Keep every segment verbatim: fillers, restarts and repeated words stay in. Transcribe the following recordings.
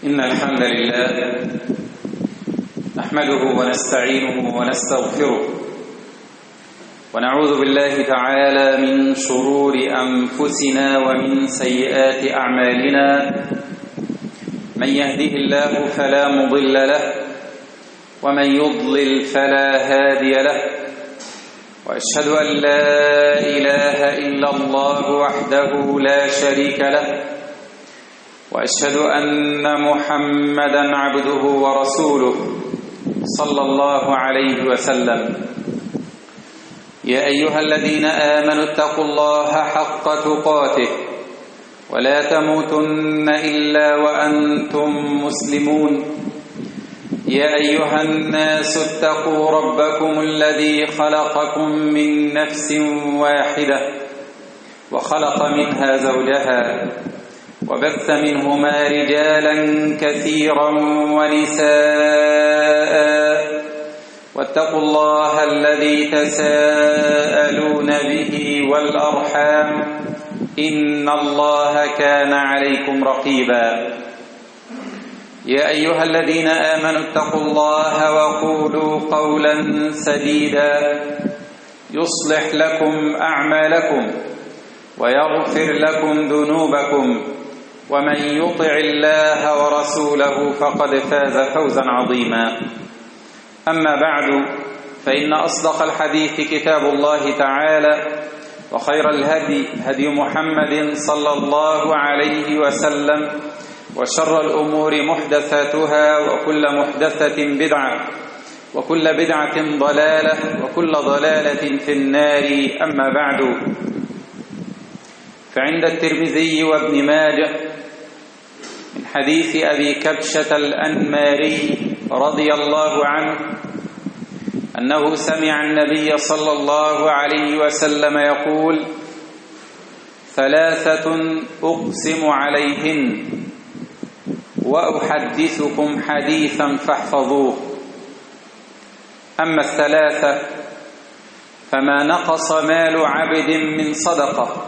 إن الحمد لله نحمده ونستعينه ونستغفره ونعوذ بالله تعالى من شرور أنفسنا ومن سيئات أعمالنا. من يهده الله فلا مضل له ومن يضلل فلا هادي له، وأشهد أن لا إله إلا الله وحده لا شريك له، وأشهد أن محمدًا عبده ورسوله صلى الله عليه وسلم. يا أيها الذين آمنوا اتقوا الله حق تقاته ولا تموتن إلا وأنتم مسلمون. يا أيها الناس اتقوا ربكم الذي خلقكم من نفس واحدة وخلق منها زوجها وبث منهما رجالا كثيرا ونساء، واتقوا الله الذي تساءلون به والأرحام إن الله كان عليكم رقيبا. يا أيها الذين آمنوا اتقوا الله وقولوا قولا سديدا يصلح لكم أعمالكم ويغفر لكم ذنوبكم، ومن يطع الله ورسوله فقد فاز فوزا عظيما. أما بعد، فإن أصدق الحديث كتاب الله تعالى، وخير الهدي هدي محمد صلى الله عليه وسلم، وشر الأمور محدثاتها، وكل محدثة بدعة، وكل بدعة ضلالة، وكل ضلالة في النار. أما بعد، فعند الترمذي وابن ماجه من حديث أبي كبشة الأنماري رضي الله عنه أنه سمع النبي صلى الله عليه وسلم يقول: ثلاثة أقسم عليهن وأحدثكم حديثا فاحفظوه. أما الثلاثة فما نقص مال عبد من صدقة،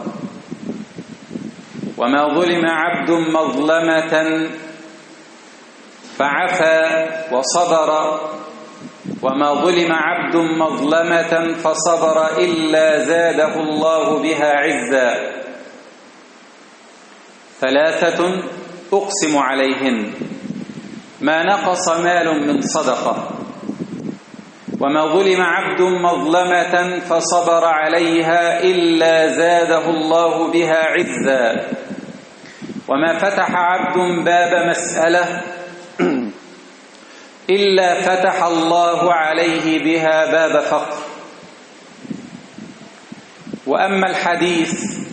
وما ظلم عبد مظلمة فعفى وصبر، وما ظلم عبد مظلمة فصبر إلا زاده الله بها عزا. ثلاثة أقسم عليهن: ما نقص مال من صدقة، وما ظلم عبد مظلمة فصبر عليها إلا زاده الله بها عزا، وما فتح عبد باب مسألة إلا فتح الله عليه بها باب فقر. وأما الحديث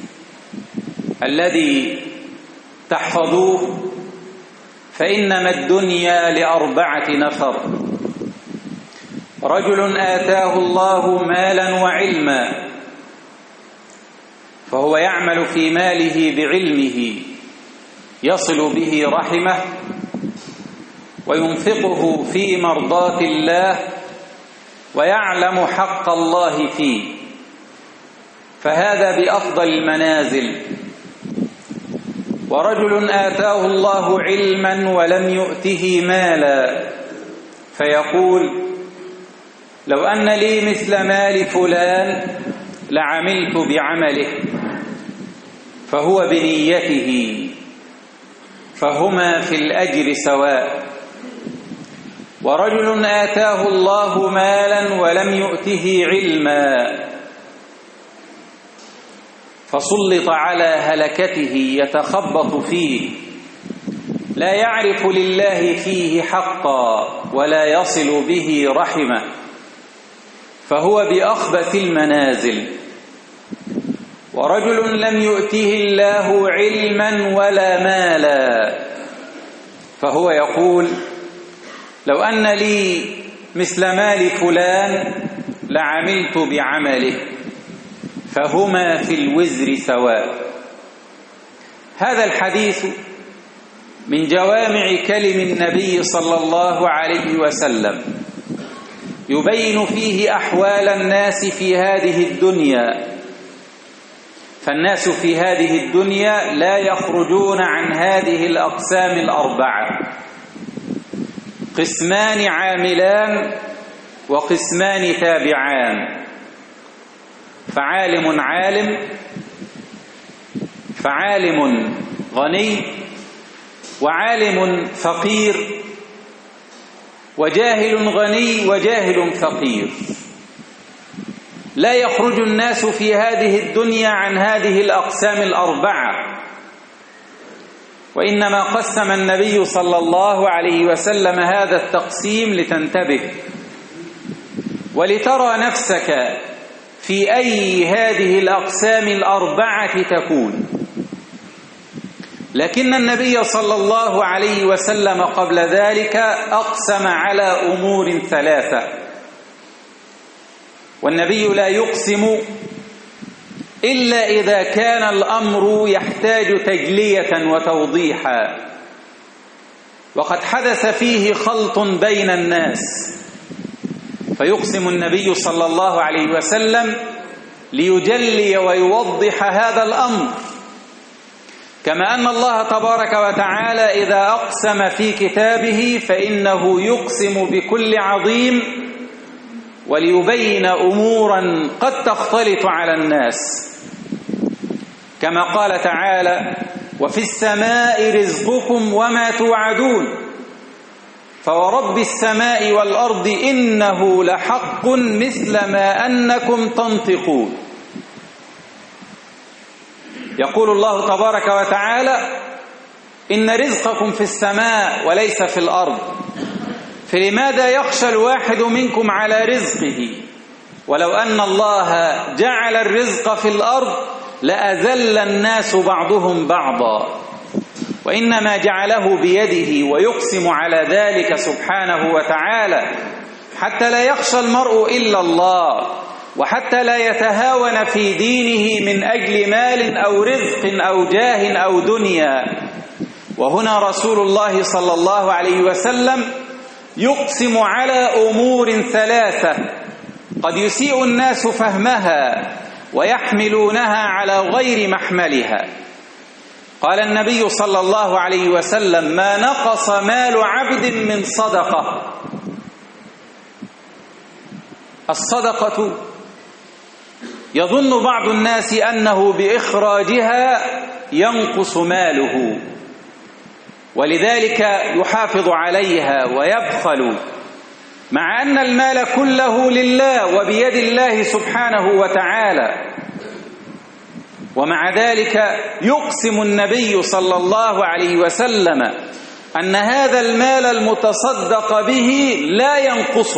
الذي تحفظوه فإنما الدنيا لأربعة نفر: رجل آتاه الله مالا وعلما فهو يعمل في ماله بعلمه يصل به رحمه وينفقه في مرضاة الله ويعلم حق الله فيه، فهذا بأفضل المنازل. ورجل آتاه الله علما ولم يؤته مالا فيقول: لو أن لي مثل مال فلان لعملت بعمله، فهو بنيته، فهما في الأجر سواء. ورجل آتاه الله مالا ولم يؤته علما فسلط على هلكته يتخبط فيه، لا يعرف لله فيه حقا ولا يصل به رحمه، فهو بأخبث المنازل. ورجل لم يؤته الله علما ولا مالا فهو يقول: لو أن لي مثل مال فلان لعملت بعمله، فهما في الوزر سواء. هذا الحديث من جوامع كلم النبي صلى الله عليه وسلم، يبين فيه أحوال الناس في هذه الدنيا، فالناس في هذه الدنيا لا يخرجون عن هذه الأقسام الأربعة: قسمان عاملان وقسمان تابعان. فعالم عالم فعالم غني وعالم فقير، وجاهل غني وجاهل فقير. لا يخرج الناس في هذه الدنيا عن هذه الأقسام الأربعة، وإنما قسم النبي صلى الله عليه وسلم هذا التقسيم لتنتبه ولترى نفسك في أي هذه الأقسام الأربعة تكون. لكن النبي صلى الله عليه وسلم قبل ذلك أقسم على أمور ثلاثة، والنبي لا يقسم إلا إذا كان الأمر يحتاج تجلية وتوضيحا، وقد حدث فيه خلط بين الناس، فيقسم النبي صلى الله عليه وسلم ليجلي ويوضح هذا الأمر. كما أن الله تبارك وتعالى إذا أقسم في كتابه فإنه يقسم بكل عظيم وليبين أمورا قد تختلط على الناس، كما قال تعالى: وفي السماء رزقكم وما توعدون فورب السماء والأرض إنه لحق مثل ما أنكم تنطقون. يقول الله تبارك وتعالى: إن رزقكم في السماء وليس في الأرض، فلماذا يخشى الواحد منكم على رزقه؟ ولو أن الله جعل الرزق في الأرض لأذل الناس بعضهم بعضا، وإنما جعله بيده، ويقسم على ذلك سبحانه وتعالى حتى لا يخشى المرء إلا الله، وحتى لا يتهاون في دينه من أجل مال أو رزق أو جاه أو دنيا. وهنا رسول الله صلى الله عليه وسلم يقسم على أمور ثلاثة قد يسيء الناس فهمها ويحملونها على غير محملها. قال النبي صلى الله عليه وسلم: ما نقص مال عبد من صدقة. الصدقة يظن بعض الناس أنه بإخراجها ينقص ماله، ولذلك يحافظ عليها ويبخل، مع أن المال كله لله وبيد الله سبحانه وتعالى. ومع ذلك يقسم النبي صلى الله عليه وسلم أن هذا المال المتصدق به لا ينقص،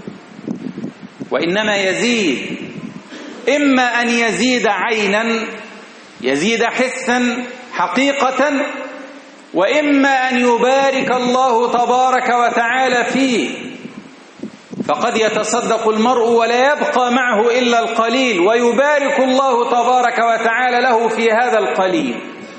وإنما يزيد، إما أن يزيد عينا، يزيد حسا حقيقة، وإما أن يبارك الله تبارك وتعالى فيه. فقد يتصدق المرء ولا يبقى معه إلا القليل، ويبارك الله تبارك وتعالى له في هذا القليل،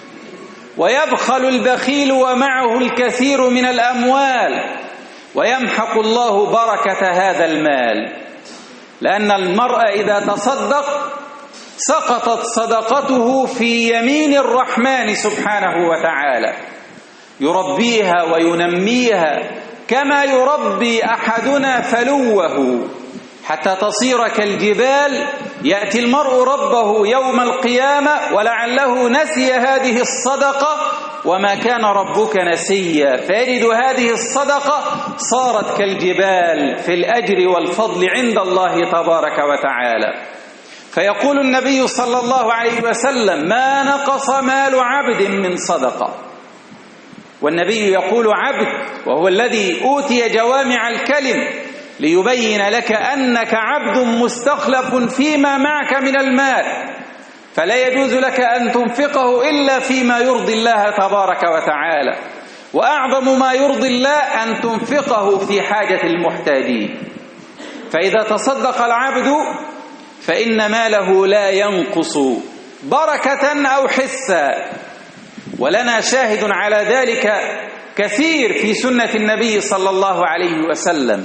ويبخل البخيل ومعه الكثير من الأموال، ويمحق الله بركة هذا المال. لأن المرء إذا تصدق سقطت صدقته في يمين الرحمن سبحانه وتعالى، يربيها وينميها كما يربي أحدنا فلوه حتى تصير كالجبال. يأتي المرء ربه يوم القيامة ولعله نسي هذه الصدقة وما كان ربك نسيا، فيجد هذه الصدقة صارت كالجبال في الأجر والفضل عند الله تبارك وتعالى. فيقول النبي صلى الله عليه وسلم: ما نقص مال عبد من صدقة. والنبي يقول عبد، وهو الذي أوتي جوامع الكلم ليبين لك أنك عبد مستخلف فيما معك من المال، فلا يجوز لك أن تنفقه إلا فيما يرضي الله تبارك وتعالى، وأعظم ما يرضي الله أن تنفقه في حاجة المحتاجين. فإذا تصدق العبد فإن ماله لا ينقص بركة أو حسا، ولنا شاهد على ذلك كثير في سنة النبي صلى الله عليه وسلم.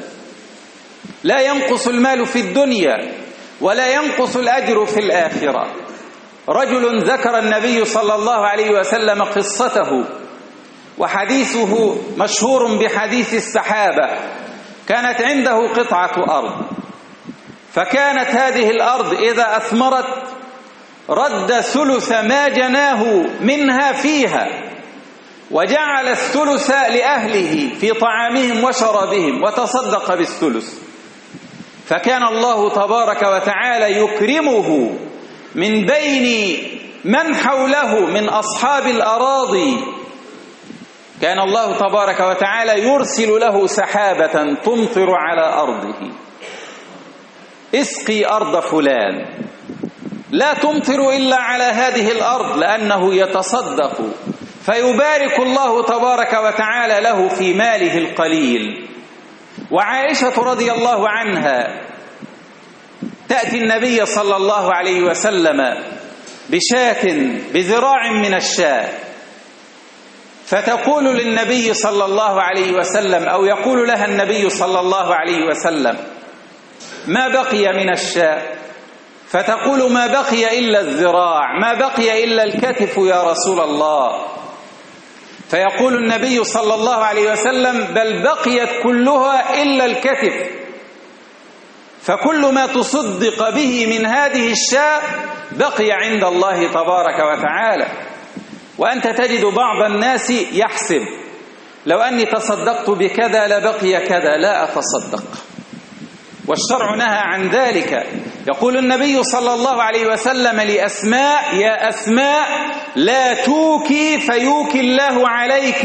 لا ينقص المال في الدنيا ولا ينقص الأجر في الآخرة. رجل ذكر النبي صلى الله عليه وسلم قصته، وحديثه مشهور بحديث السحابة. كانت عنده قطعة أرض، فكانت هذه الأرض إذا أثمرت رد ثلث ما جناه منها فيها، وجعل الثلث لأهله في طعامهم وشرابهم، وتصدق بالثلث. فكان الله تبارك وتعالى يكرمه من بين من حوله من أصحاب الأراضي. كان الله تبارك وتعالى يرسل له سحابة تمطر على أرضه، اسقي أرض فلان، لا تمطر إلا على هذه الأرض، لأنه يتصدق فيبارك الله تبارك وتعالى له في ماله القليل. وعائشة رضي الله عنها تأتي النبي صلى الله عليه وسلم بشاة بذراع من الشاة، فتقول للنبي صلى الله عليه وسلم، أو يقول لها النبي صلى الله عليه وسلم: ما بقي من الشاة؟ فتقول: ما بقي إلا الذراع، ما بقي إلا الكتف يا رسول الله. فيقول النبي صلى الله عليه وسلم: بل بقيت كلها إلا الكتف، فكل ما تصدق به من هذه الشاة بقي عند الله تبارك وتعالى. وأنت تجد بعض الناس يحسب: لو أني تصدقت بكذا لبقي كذا، لا أتصدق. والشرع نهى عن ذلك. يقول النبي صلى الله عليه وسلم لأسماء: يا أسماء لا توكي فيوكي الله عليك،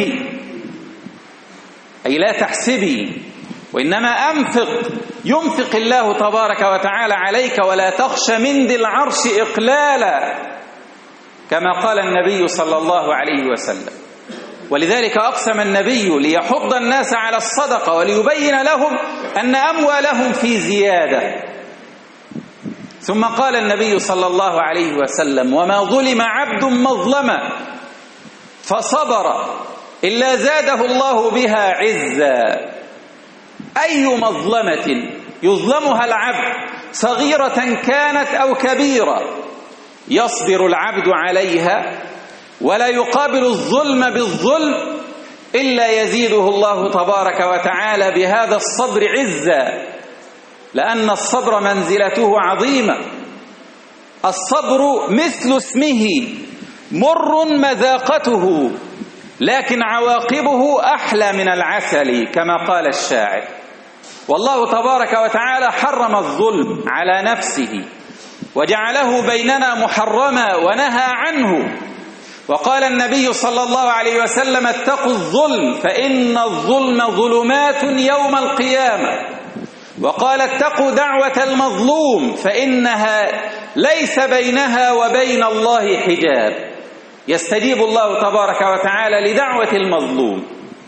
أي لا تحسبي، وإنما أنفق ينفق الله تبارك وتعالى عليك، ولا تخش من ذي العرش إقلالا، كما قال النبي صلى الله عليه وسلم. ولذلك أقسم النبي ليحض الناس على الصدقة وليبين لهم أن أموالهم في زيادة. ثم قال النبي صلى الله عليه وسلم: وما ظلم عبد مظلمة فصبر إلا زاده الله بها عزا. أي مظلمة يظلمها العبد صغيرة كانت أو كبيرة يصبر العبد عليها ولا يقابل الظلم بالظلم إلا يزيده الله تبارك وتعالى بهذا الصبر عزا، لأن الصبر منزلته عظيمة. الصبر مثل اسمه مر مذاقته، لكن عواقبه أحلى من العسل، كما قال الشاعر. والله تبارك وتعالى حرم الظلم على نفسه وجعله بيننا محرما ونهى عنه. وقال النبي صلى الله عليه وسلم: اتقوا الظلم فإن الظلم ظلمات يوم القيامة. وقال: اتقوا دعوة المظلوم فإنها ليس بينها وبين الله حجاب. يستجيب الله تبارك وتعالى لدعوة المظلوم.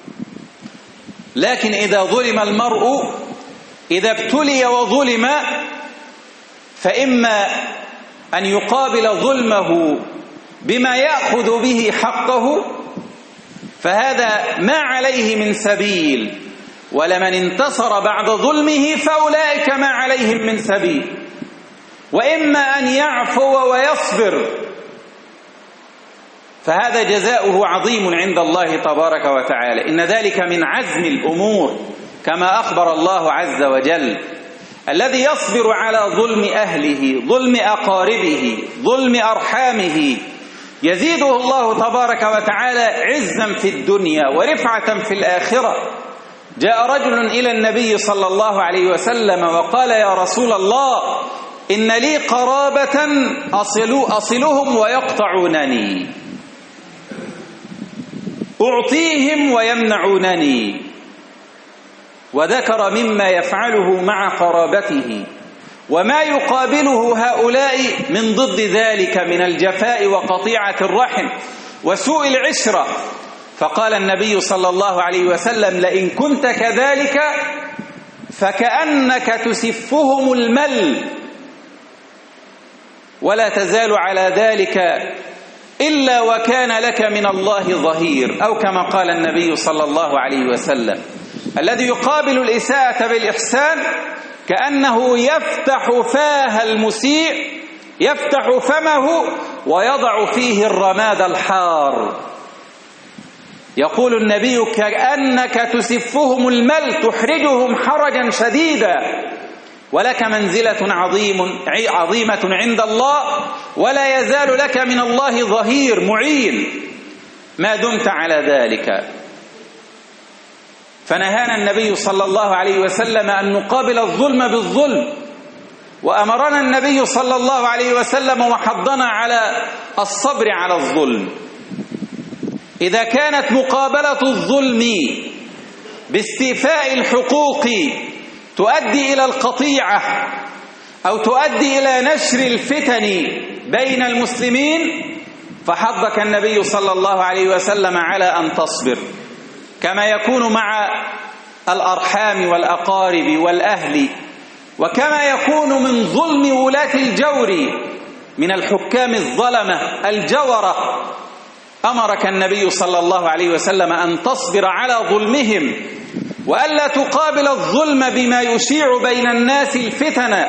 لكن إذا ظلم المرء، إذا ابتلي وظلم، فإما أن يقابل ظلمه بما يأخذ به حقه، فهذا ما عليه من سبيل، ولمن انتصر بعد ظلمه فأولئك ما عليهم من سبيل. وإما أن يعفو ويصبر، فهذا جزاؤه عظيم عند الله تبارك وتعالى. إن ذلك من عزم الأمور، كما أخبر الله عز وجل: الذي يصبر على ظلم أهله، ظلم أقاربه، ظلم أرحامه، يزيده الله تبارك وتعالى عزا في الدنيا ورفعة في الآخرة. جاء رجل إلى النبي صلى الله عليه وسلم وقال: يا رسول الله، إن لي قرابة أصلهم ويقطعونني، أعطيهم ويمنعونني. وذكر مما يفعله مع قرابته وما يقابله هؤلاء من ضد ذلك من الجفاء وقطيعة الرحم وسوء العشرة. فقال النبي صلى الله عليه وسلم: لئن كنت كذلك فكأنك تسفهم المل، ولا تزال على ذلك إلا وكان لك من الله ظهير، أو كما قال النبي صلى الله عليه وسلم. الذي يقابل الإساءة بالإحسان كأنه يفتح فاه المسيء يفتح فمه ويضع فيه الرماد الحار. يقول النبي: كأنك تسفهم المل تحرجهم حرجا شديدا، ولك منزلة عظيم عظيمة عند الله، ولا يزال لك من الله ظهير معين ما دمت على ذلك. فنهانا النبي صلى الله عليه وسلم أن نقابل الظلم بالظلم، وأمرنا النبي صلى الله عليه وسلم وحضنا على الصبر على الظلم. إذا كانت مقابلة الظلم باستيفاء الحقوق تؤدي إلى القطيعة أو تؤدي إلى نشر الفتن بين المسلمين، فحضك النبي صلى الله عليه وسلم على أن تصبر، كما يكون مع الأرحام والأقارب والأهل، وكما يكون من ظلم ولاة الجور من الحكام الظلمة الجورة. أمرك النبي صلى الله عليه وسلم أن تصبر على ظلمهم، وألا تقابل الظلم بما يشيع بين الناس الفتن،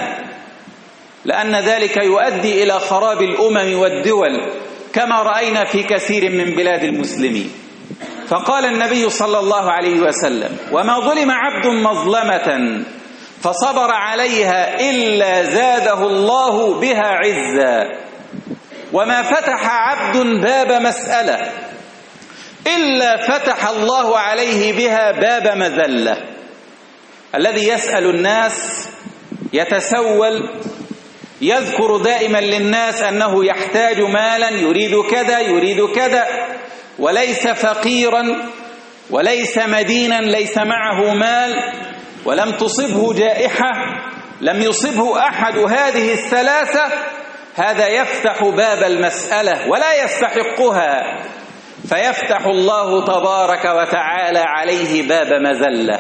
لأن ذلك يؤدي إلى خراب الأمم والدول كما رأينا في كثير من بلاد المسلمين. فقال النبي صلى الله عليه وسلم: وما ظلم عبد مظلمة فصبر عليها إلا زاده الله بها عزا، وما فتح عبد باب مسألة إلا فتح الله عليه بها باب مذلة. الذي يسأل الناس يتسول، يذكر دائما للناس أنه يحتاج مالا، يريد كذا يريد كذا، وليس فقيرا وليس مدينا، ليس معه مال ولم تصبه جائحة، لم يصبه أحد هذه الثلاثة، هذا يفتح باب المسألة ولا يستحقها، فيفتح الله تبارك وتعالى عليه باب مذلة،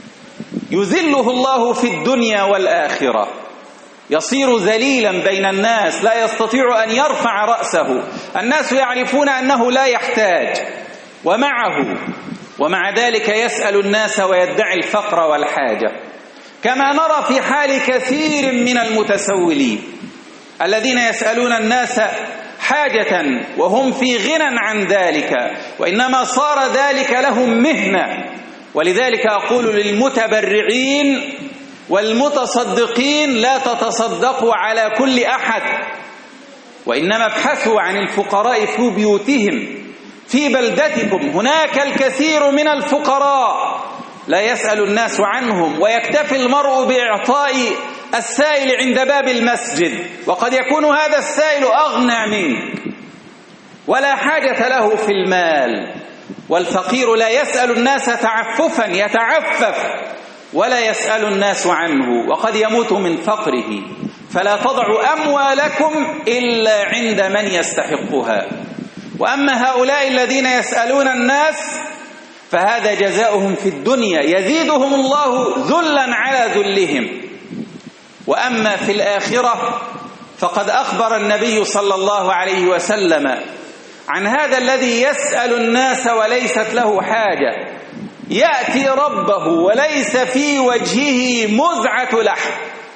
يذله الله في الدنيا والآخرة، يصير ذليلا بين الناس، لا يستطيع أن يرفع رأسه، الناس يعرفون أنه لا يحتاج ومعه، ومع ذلك يسأل الناس ويدعي الفقر والحاجة، كما نرى في حال كثير من المتسولين الذين يسألون الناس حاجة وهم في غنى عن ذلك، وإنما صار ذلك لهم مهنة. ولذلك أقول للمتبرعين والمتصدقين: لا تتصدقوا على كل أحد، وإنما ابحثوا عن الفقراء في بيوتهم في بلدتكم. هناك الكثير من الفقراء لا يسأل الناس عنهم، ويكتفي المرء بإعطاء السائل عند باب المسجد، وقد يكون هذا السائل أغنى منك ولا حاجة له في المال. والفقير لا يسأل الناس تعففا، يتعفف ولا يسأل الناس عنه، وقد يموت من فقره. فلا تضعوا أموالكم إلا عند من يستحقها. وأما هؤلاء الذين يسألون الناس فهذا جزاؤهم في الدنيا، يزيدهم الله ذلا على ذلهم. وأما في الآخرة فقد أخبر النبي صلى الله عليه وسلم عن هذا الذي يسأل الناس وليست له حاجة، يأتي ربه وليس في وجهه مزعة لحم،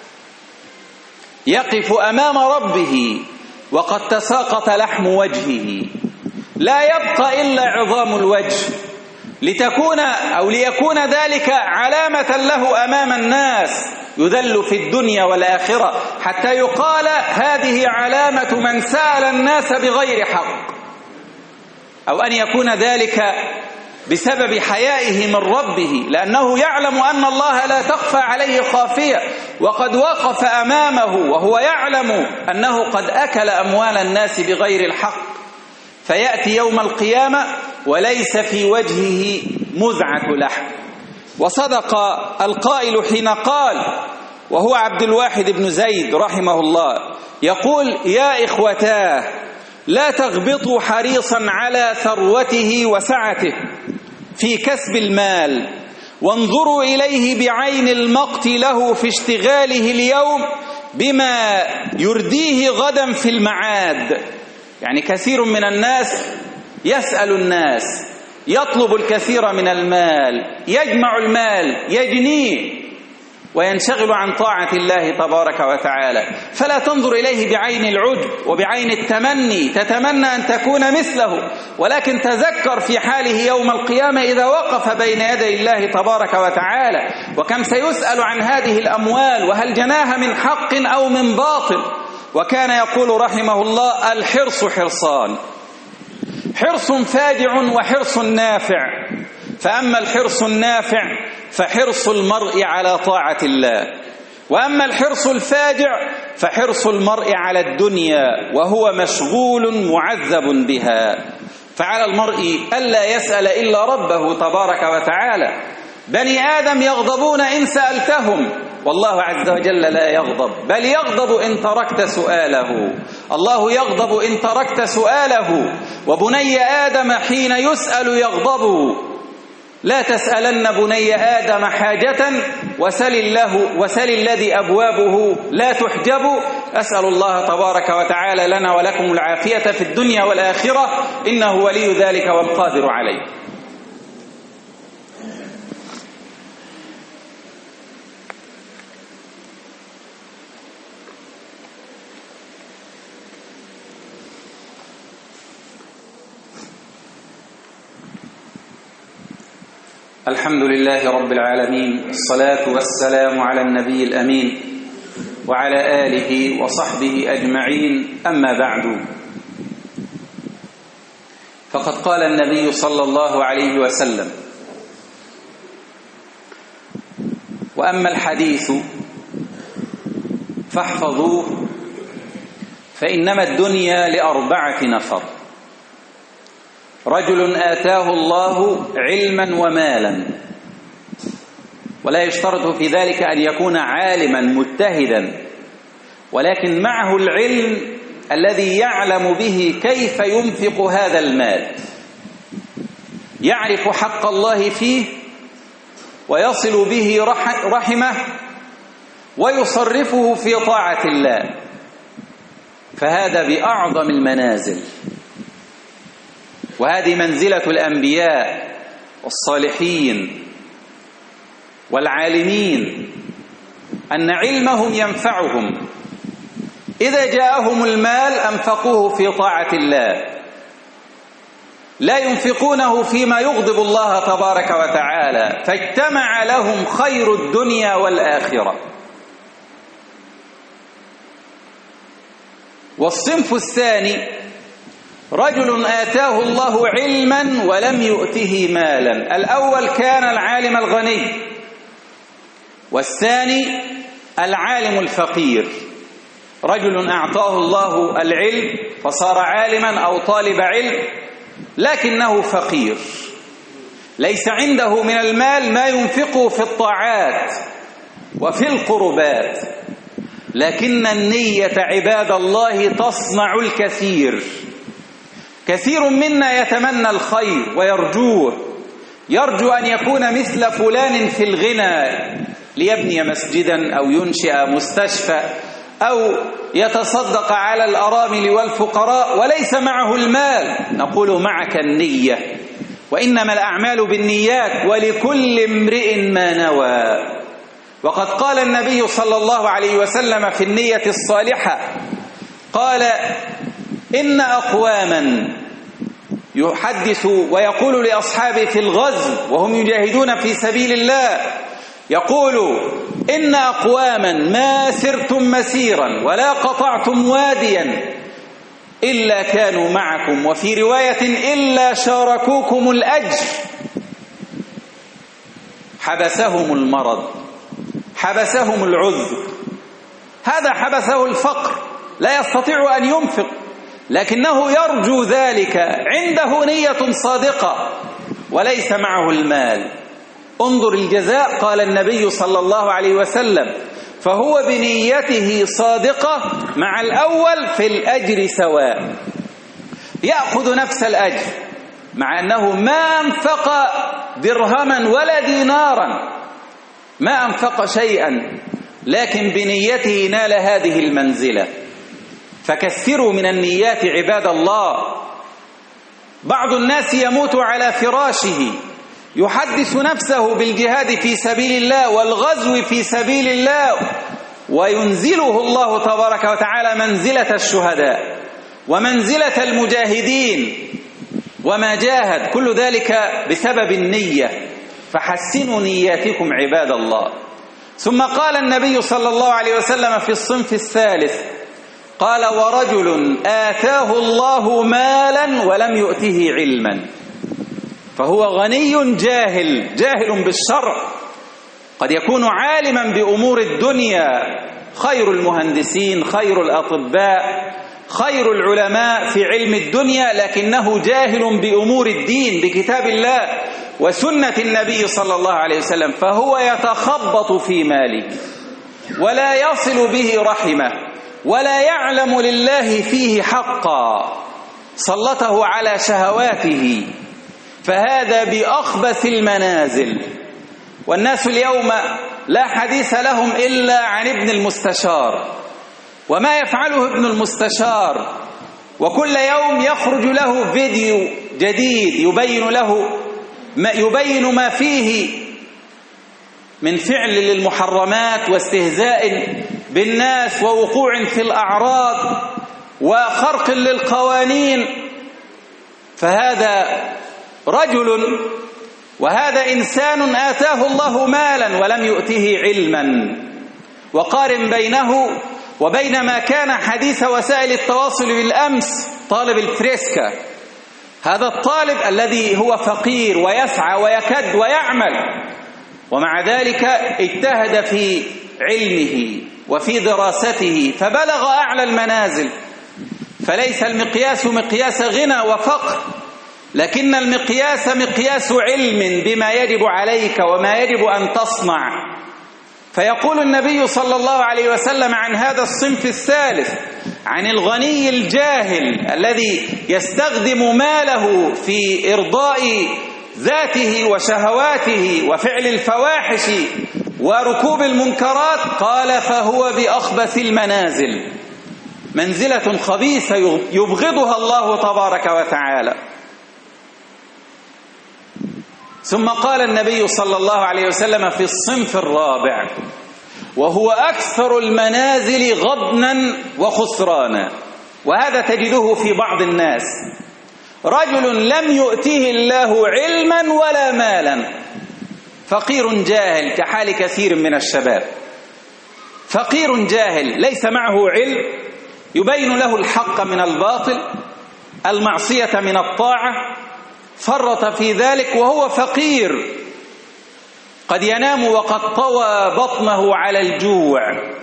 يقف أمام ربه وقد تساقط لحم وجهه، لا يبقى إلا عظام الوجه، لتكون أو ليكون ذلك علامة له أمام الناس، يذل في الدنيا والآخرة، حتى يقال هذه علامة من سأل الناس بغير حق، أو أن يكون ذلك بسبب حيائه من ربه، لأنه يعلم أن الله لا تخفى عليه خافية، وقد وقف أمامه وهو يعلم أنه قد أكل أموال الناس بغير الحق، فيأتي يوم القيامة وليس في وجهه مزعة لحم. وصدق القائل حين قال، وهو عبد الواحد بن زيد رحمه الله، يقول: يا إخوتاه، لا تغبطوا حريصا على ثروته وسعته في كسب المال، وانظروا إليه بعين المقت له في اشتغاله اليوم بما يرديه غدا في المعاد. يعني كثير من الناس يسأل الناس، يطلب الكثير من المال، يجمع المال، يجنيه، وينشغل عن طاعة الله تبارك وتعالى. فلا تنظر إليه بعين العجب وبعين التمني تتمنى أن تكون مثله، ولكن تذكر في حاله يوم القيامة إذا وقف بين يدي الله تبارك وتعالى، وكم سيسأل عن هذه الأموال، وهل جناها من حق أو من باطل. وكان يقول رحمه الله: الحرص حرصان، حرص فاجع وحرص نافع. فأما الحرص النافع فحرص المرء على طاعة الله، وأما الحرص الفاجع فحرص المرء على الدنيا وهو مشغول معذب بها. فعلى المرء ألا يسأل إلا ربه تبارك وتعالى. بني آدم يغضبون إن سألتهم، والله عز وجل لا يغضب، بل يغضب إن تركت سؤاله. الله يغضب إن تركت سؤاله. وبني آدم حين يسأل يغضب. لا تسألن بني آدم حاجة وسل الله وسل الذي أبوابه لا تحجب. أسأل الله تبارك وتعالى لنا ولكم العافية في الدنيا والآخرة، إنه ولي ذلك والقادر عليه. الحمد لله رب العالمين، الصلاة والسلام على النبي الأمين وعلى آله وصحبه أجمعين. أما بعد، فقد قال النبي صلى الله عليه وسلم: وأما الحديث فاحفظوه فإنما الدنيا لأربعة نفر: رجل آتاه الله علما ومالا، ولا يشترط في ذلك أن يكون عالما مجتهدا، ولكن معه العلم الذي يعلم به كيف ينفق هذا المال، يعرف حق الله فيه ويصل به رحمه ويصرفه في طاعة الله، فهذا بأعظم المنازل. وهذه منزلة الأنبياء والصالحين والعالمين، أن علمهم ينفعهم. إذا جاءهم المال أنفقوه في طاعة الله، لا ينفقونه فيما يغضب الله تبارك وتعالى، فاجتمع لهم خير الدنيا والآخرة. والصنف الثاني: رجل آتاه الله علما ولم يؤته مالا. الأول كان العالم الغني، والثاني العالم الفقير. رجل أعطاه الله العلم فصار عالما أو طالب علم، لكنه فقير، ليس عنده من المال ما ينفقه في الطاعات وفي القربات، لكن النية عباد الله تصنع الكثير. كثير منا يتمنى الخير ويرجوه، يرجو أن يكون مثل فلان في الغنى ليبني مسجدا أو ينشئ مستشفى أو يتصدق على الأرامل والفقراء، وليس معه المال. نقول: معك النية، وإنما الأعمال بالنيات ولكل امرئ ما نوى. وقد قال النبي صلى الله عليه وسلم في النية الصالحة، قال: إن أقواما، يحدث ويقول لأصحابه في الغزو وهم يجاهدون في سبيل الله، يقول: إن أقواما ما سرتم مسيرا ولا قطعتم واديا إلا كانوا معكم، وفي رواية إلا شاركوكم الأجر. حبسهم المرض، حبسهم العذر، هذا حبسه الفقر، لا يستطيع أن ينفق، لكنه يرجو ذلك، عنده نية صادقة وليس معه المال. انظر الجزاء، قال النبي صلى الله عليه وسلم: فهو بنيته صادقة مع الأول في الأجر سواء، يأخذ نفس الأجر مع أنه ما أنفق درهما ولا دينارا، ما أنفق شيئا، لكن بنيته نال هذه المنزلة. فكثروا من النيات عباد الله. بعض الناس يموت على فراشه يحدث نفسه بالجهاد في سبيل الله والغزو في سبيل الله، وينزله الله تبارك وتعالى منزلة الشهداء ومنزلة المجاهدين، وما جاهد كل ذلك بسبب النية، فحسنوا نياتكم عباد الله. ثم قال النبي صلى الله عليه وسلم في الصنف الثالث، قال: ورجل آتاه الله مالا ولم يؤته علما. فهو غني جاهل، جاهل بالشرع، قد يكون عالما بأمور الدنيا، خير المهندسين، خير الأطباء، خير العلماء في علم الدنيا، لكنه جاهل بأمور الدين، بكتاب الله وسنة النبي صلى الله عليه وسلم، فهو يتخبط في ماله ولا يصل به رحمه ولا يعلم لله فيه حقا، سلطه على شهواته، فهذا بأخبث المنازل. والناس اليوم لا حديث لهم إلا عن ابن المستشار وما يفعله ابن المستشار، وكل يوم يخرج له فيديو جديد يبين له ما يبين ما فيه من فعل للمحرمات واستهزاء بالناس ووقوع في الأعراض وخرق للقوانين. فهذا رجل وهذا إنسان آتاه الله مالا ولم يؤته علما. وقارن بينه وبين ما كان حديث وسائل التواصل بالأمس، طالب الفريسكا، هذا الطالب الذي هو فقير ويسعى ويكد ويعمل، ومع ذلك اجتهد في علمه وفي دراسته فبلغ أعلى المنازل. فليس المقياس مقياس غنى وفقر، لكن المقياس مقياس علم بما يجب عليك وما يجب أن تصنع. فيقول النبي صلى الله عليه وسلم عن هذا الصنف الثالث، عن الغني الجاهل الذي يستخدم ماله في إرضاء ذاته وشهواته وفعل الفواحش وركوب المنكرات، قال: فهو بأخبث المنازل، منزلة خبيثة يبغضها الله تبارك وتعالى. ثم قال النبي صلى الله عليه وسلم في الصنف الرابع، وهو أكثر المنازل غبنا وخسرانا، وهذا تجده في بعض الناس، رجل لم يؤته الله علما ولا مالا، فقير جاهل كحال كثير من الشباب، فقير جاهل ليس معه علم يبين له الحق من الباطل، المعصية من الطاعة، فرط في ذلك وهو فقير، قد ينام وقد طوى بطنه على الجوع،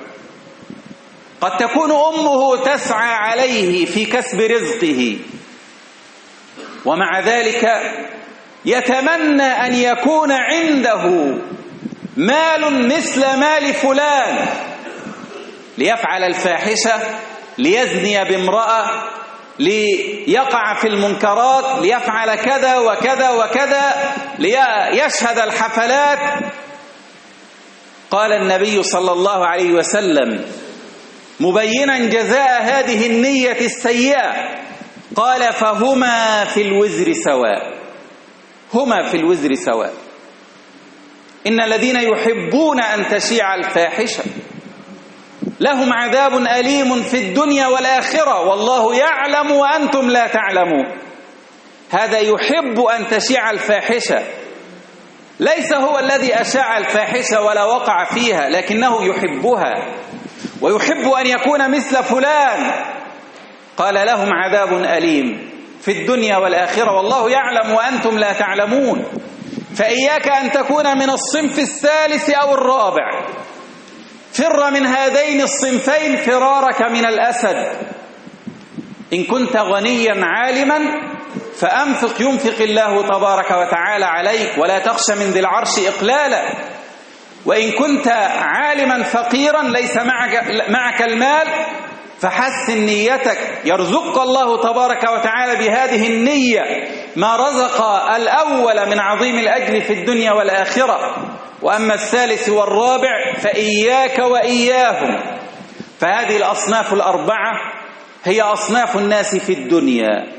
قد تكون أمه تسعى عليه في كسب رزقه، ومع ذلك يتمنى أن يكون عنده مال مثل مال فلان ليفعل الفاحشة، ليزني بامرأة، ليقع في المنكرات، ليفعل كذا وكذا وكذا، ليشهد الحفلات. قال النبي صلى الله عليه وسلم مبينا جزاء هذه النية السيئة، قال: فهما في الوزر سواء، هما في الوزر سواء. إن الذين يحبون أن تشيع الفاحشة لهم عذاب أليم في الدنيا والآخرة والله يعلم وأنتم لا تعلمون. هذا يحب أن تشيع الفاحشة، ليس هو الذي أشاع الفاحشة ولا وقع فيها، لكنه يحبها ويحب أن يكون مثل فلان. قال: لهم عذاب أليم في الدنيا والآخرة والله يعلم وأنتم لا تعلمون. فإياك أن تكون من الصنف الثالث أو الرابع، فر من هذين الصنفين فرارك من الأسد. إن كنت غنيا عالما فأنفق ينفق الله تبارك وتعالى عليك ولا تخشى من ذي العرش إقلالا. وإن كنت عالما فقيرا ليس معك, معك المال فحسن نيتك، يرزقك الله تبارك وتعالى بهذه النية ما رزق الأول من عظيم الأجر في الدنيا والآخرة. وأما الثالث والرابع فإياك وإياهم. فهذه الأصناف الأربعة هي أصناف الناس في الدنيا،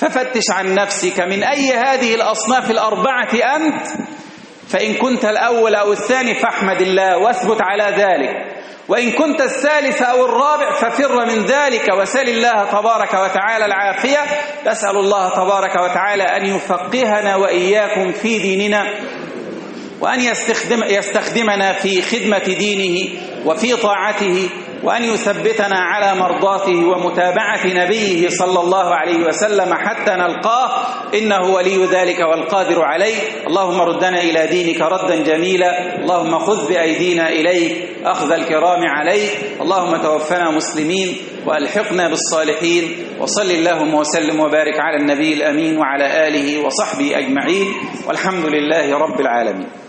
ففتش عن نفسك من أي هذه الأصناف الأربعة أنت، فإن كنت الأول أو الثاني فاحمد الله واثبت على ذلك، وإن كنت الثالث أو الرابع ففر من ذلك وسل الله تبارك وتعالى العافية. نسأل الله تبارك وتعالى أن يفقهنا وإياكم في ديننا، وأن يستخدم يستخدمنا في خدمة دينه وفي طاعته، وأن يثبتنا على مرضاته ومتابعة نبيه صلى الله عليه وسلم حتى نلقاه، إنه ولي ذلك والقادر عليه. اللهم ردنا إلى دينك ردا جميلا، اللهم خذ بأيدينا إليك أخذ الكرام عليك، اللهم توفنا مسلمين وألحقنا بالصالحين. وصل اللهم وسلم وبارك على النبي الأمين وعلى آله وصحبه أجمعين، والحمد لله رب العالمين.